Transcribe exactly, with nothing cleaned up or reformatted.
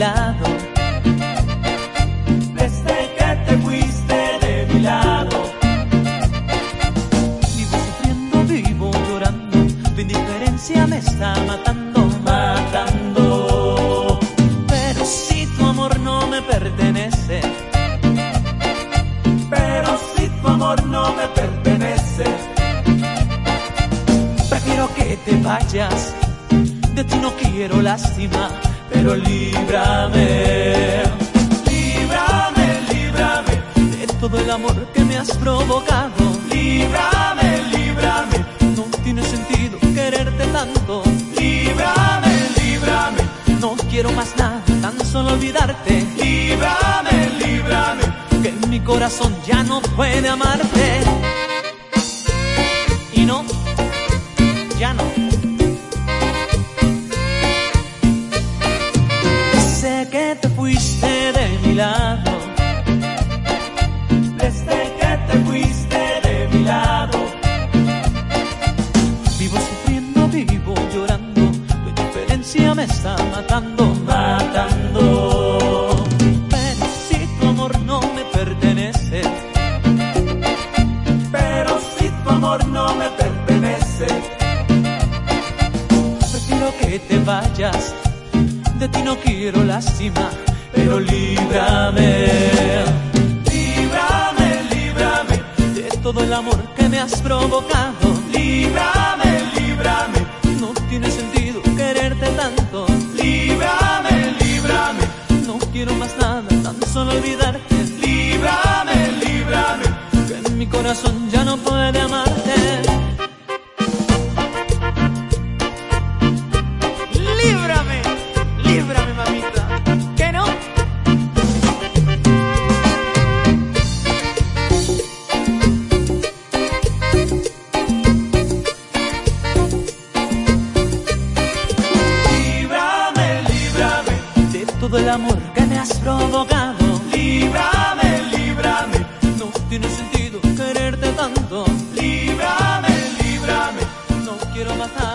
lado. Desde que te fuiste de mi lado, Vivo sufriendo, vivo llorando, tu indiferencia me está matando, matando. Pero si tu amor no me pertenece, Pero si tu amor no me pertenece, prefiero que te vayas. De ti no quiero lástima, pero líbrame, líbrame, líbrame, de todo el amor que me has provocado. líbrame, líbrame, No tiene sentido quererte tanto. líbrame, líbrame, No quiero más nada, tan solo olvidarte. líbrame, líbrame, Que mi corazón ya no puede amarte. Y no, ya no. Sé que te fuiste de mi lado. desde que te fuiste de mi lado, Vivo sufriendo, vivo llorando, tu indiferencia me está matando, matando. Pero si tu amor no me pertenece, Pero si tu amor no me pertenece, prefiero que te vayas. De ti no quiero lástima, pero líbrame, líbrame, líbrame, de todo el amor que me has provocado. líbrame, líbrame, No tiene sentido quererte tanto. líbrame, líbrame, No quiero más nada, tan solo olvidarte. líbrame, líbrame, Que mi corazón ya no puede amarte. Líbrame, líbrame, mamita. ¿Que no? líbrame, líbrame, De todo el amor que me has provocado. líbrame, líbrame, No tiene sentido quererte tanto. líbrame, líbrame, No quiero más nada.